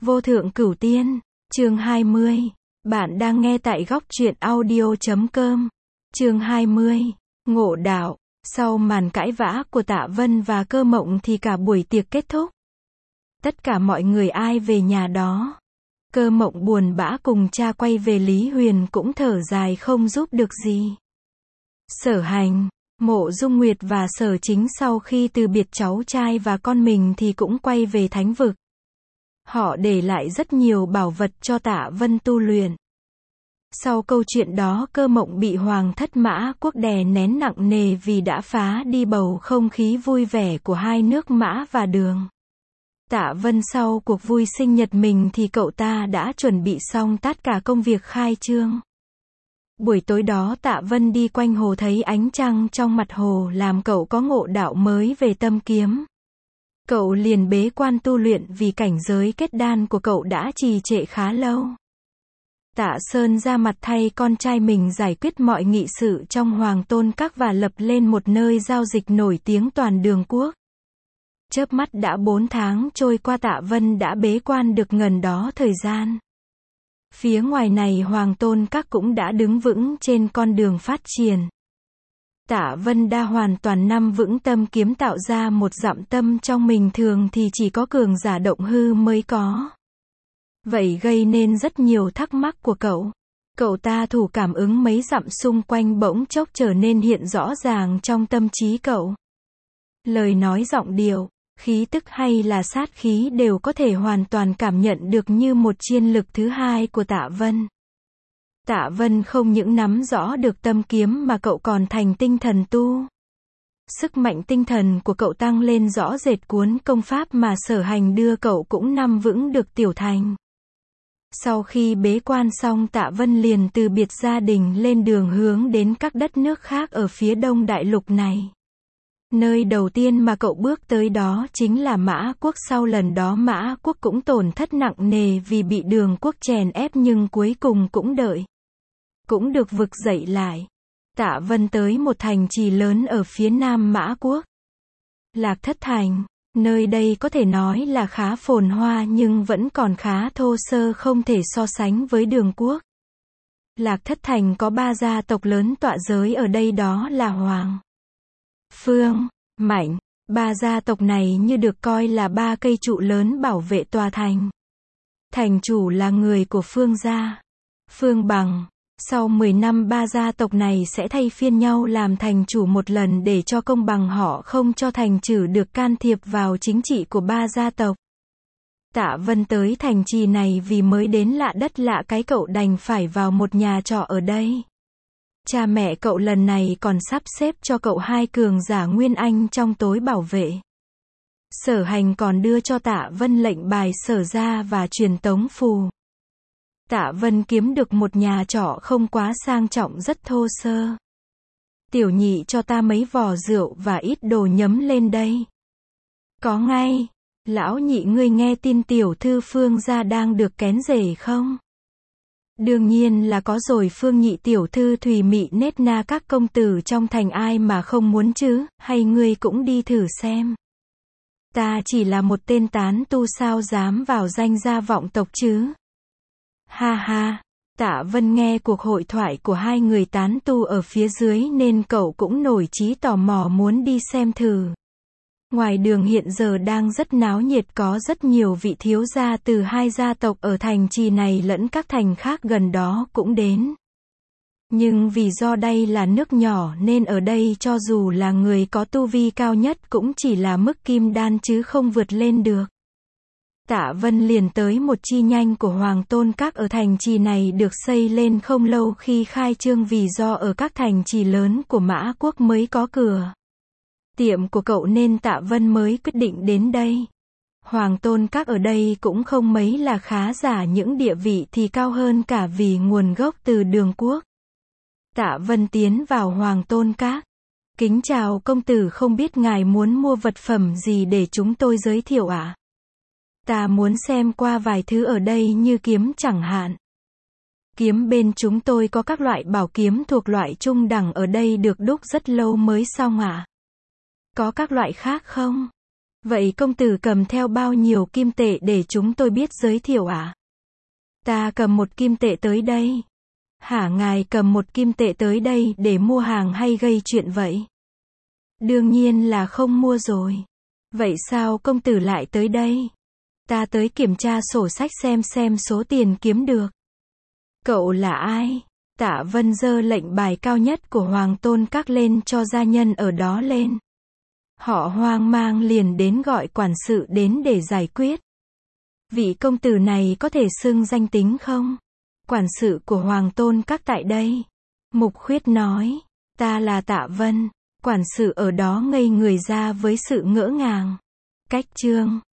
Vô thượng cửu tiên, chương 20. Bạn đang nghe tại góc truyện audio.com. Chương 20. Ngộ đạo. Sau màn cãi vã của Tạ Vân và Cơ Mộng thì cả buổi tiệc kết thúc. Tất cả mọi người ai về nhà đó. Cơ Mộng buồn bã cùng cha quay về, Lý Huyền cũng thở dài không giúp được gì. Sở Hành, Mộ Dung Nguyệt và Sở Chính sau khi từ biệt cháu trai và con mình thì cũng quay về Thánh Vực. Họ để lại rất nhiều bảo vật cho Tạ Vân tu luyện. Sau câu chuyện đó, Cơ Mộng bị Hoàng thất Mã Quốc đè nén nặng nề vì đã phá đi bầu không khí vui vẻ của hai nước Mã và Đường. Tạ Vân sau cuộc vui sinh nhật mình thì cậu ta đã chuẩn bị xong tất cả công việc khai trương. Buổi tối đó Tạ Vân đi quanh hồ thấy ánh trăng trong mặt hồ làm cậu có ngộ đạo mới về tâm kiếm. Cậu liền bế quan tu luyện vì cảnh giới kết đan của cậu đã trì trệ khá lâu. Tạ Sơn ra mặt thay con trai mình giải quyết mọi nghị sự trong Hoàng Tôn Các và lập lên một nơi giao dịch nổi tiếng toàn Đường Quốc. Chớp mắt đã 4 tháng trôi qua, Tạ Vân đã bế quan được ngần đó thời gian. Phía ngoài này Hoàng Tôn Các cũng đã đứng vững trên con đường phát triển. Tạ Vân đã hoàn toàn nắm vững tâm kiếm, tạo ra một dặm tâm trong mình thường thì chỉ có cường giả động hư mới có. Vậy gây nên rất nhiều thắc mắc của cậu. Cậu ta thủ cảm ứng mấy dặm xung quanh bỗng chốc trở nên hiện rõ ràng trong tâm trí cậu. Lời nói, giọng điệu, khí tức hay là sát khí đều có thể hoàn toàn cảm nhận được như một chiến lực thứ hai của Tạ Vân. Tạ Vân không những nắm rõ được tâm kiếm mà cậu còn thành tinh thần tu. Sức mạnh tinh thần của cậu tăng lên rõ rệt, cuốn công pháp mà Sở Hành đưa cậu cũng nắm vững được tiểu thành. Sau khi bế quan xong, Tạ Vân liền từ biệt gia đình lên đường hướng đến các đất nước khác ở phía đông đại lục này. Nơi đầu tiên mà cậu bước tới đó chính là Mã Quốc. Sau lần đó Mã Quốc cũng tổn thất nặng nề vì bị Đường Quốc chèn ép, nhưng cuối cùng cũng được vực dậy lại. Tạ Vân tới một thành trì lớn ở phía nam Mã Quốc, Lạc Thất Thành. Nơi đây có thể nói là khá phồn hoa nhưng vẫn còn khá thô sơ, không thể so sánh với Đường Quốc. Lạc Thất Thành có 3 gia tộc lớn tọa giới ở đây, đó là Hoàng, Phương, Mạnh. 3 gia tộc này như được coi là 3 cây trụ lớn bảo vệ tòa thành. Thành chủ là người của Phương gia, Phương Bằng. Sau 10 năm 3 gia tộc này sẽ thay phiên nhau làm thành chủ một lần để cho công bằng, họ không cho thành chủ được can thiệp vào chính trị của 3 gia tộc. Tạ Vân tới thành trì này vì mới đến lạ đất lạ cái, cậu đành phải vào một nhà trọ ở đây. Cha mẹ cậu lần này còn sắp xếp cho cậu 2 cường giả Nguyên Anh trong tối bảo vệ. Sở Hành còn đưa cho Tạ Vân lệnh bài Sở gia và truyền tống phù. Tạ Vân kiếm được một nhà trọ không quá sang trọng, rất thô sơ. Tiểu nhị cho ta mấy vò rượu và ít đồ nhấm lên đây. Có ngay. Lão nhị, ngươi nghe tin tiểu thư Phương gia đang được kén rể không? Đương nhiên là có rồi. Phương nhị tiểu thư thùy mị nết na, các công tử trong thành ai mà không muốn chứ, hay ngươi cũng đi thử xem. Ta chỉ là một tên tán tu sao dám vào danh gia vọng tộc chứ? Ha ha. Tạ Vân nghe cuộc hội thoại của 2 người tán tu ở phía dưới nên cậu cũng nổi chí tò mò muốn đi xem thử. Ngoài đường hiện giờ đang rất náo nhiệt, có rất nhiều vị thiếu gia từ 2 gia tộc ở thành trì này lẫn các thành khác gần đó cũng đến. Nhưng vì do đây là nước nhỏ nên ở đây cho dù là người có tu vi cao nhất cũng chỉ là mức kim đan chứ không vượt lên được. Tạ Vân liền tới một chi nhánh của Hoàng Tôn Các ở thành trì này, được xây lên không lâu khi khai trương, vì do ở các thành trì lớn của Mã Quốc mới có cửa tiệm của cậu nên Tạ Vân mới quyết định đến đây. Hoàng Tôn Các ở đây cũng không mấy là khá giả, những địa vị thì cao hơn cả vì nguồn gốc từ Đường Quốc. Tạ Vân tiến vào Hoàng Tôn Các. Kính chào công tử, không biết ngài muốn mua vật phẩm gì để chúng tôi giới thiệu ạ? Ta muốn xem qua vài thứ ở đây như kiếm chẳng hạn. Kiếm bên chúng tôi có các loại bảo kiếm thuộc loại trung đẳng, ở đây được đúc rất lâu mới xong ạ. Có các loại khác không? Vậy công tử cầm theo bao nhiêu kim tệ để chúng tôi biết giới thiệu ạ? Ta cầm 1 kim tệ tới đây. Hả, ngài cầm 1 kim tệ tới đây để mua hàng hay gây chuyện vậy? Đương nhiên là không mua rồi. Vậy sao công tử lại tới đây? Ta tới kiểm tra sổ sách xem số tiền kiếm được. Cậu là ai? Tạ Vân giơ lệnh bài cao nhất của Hoàng Tôn Các lên cho gia nhân ở đó lên. Họ hoang mang liền đến gọi quản sự đến để giải quyết. Vị công tử này có thể xưng danh tính không? Quản sự của Hoàng Tôn Các tại đây. Mục Khuyết nói, ta là Tạ Vân. Quản sự ở đó ngây người ra với sự ngỡ ngàng. Cách chương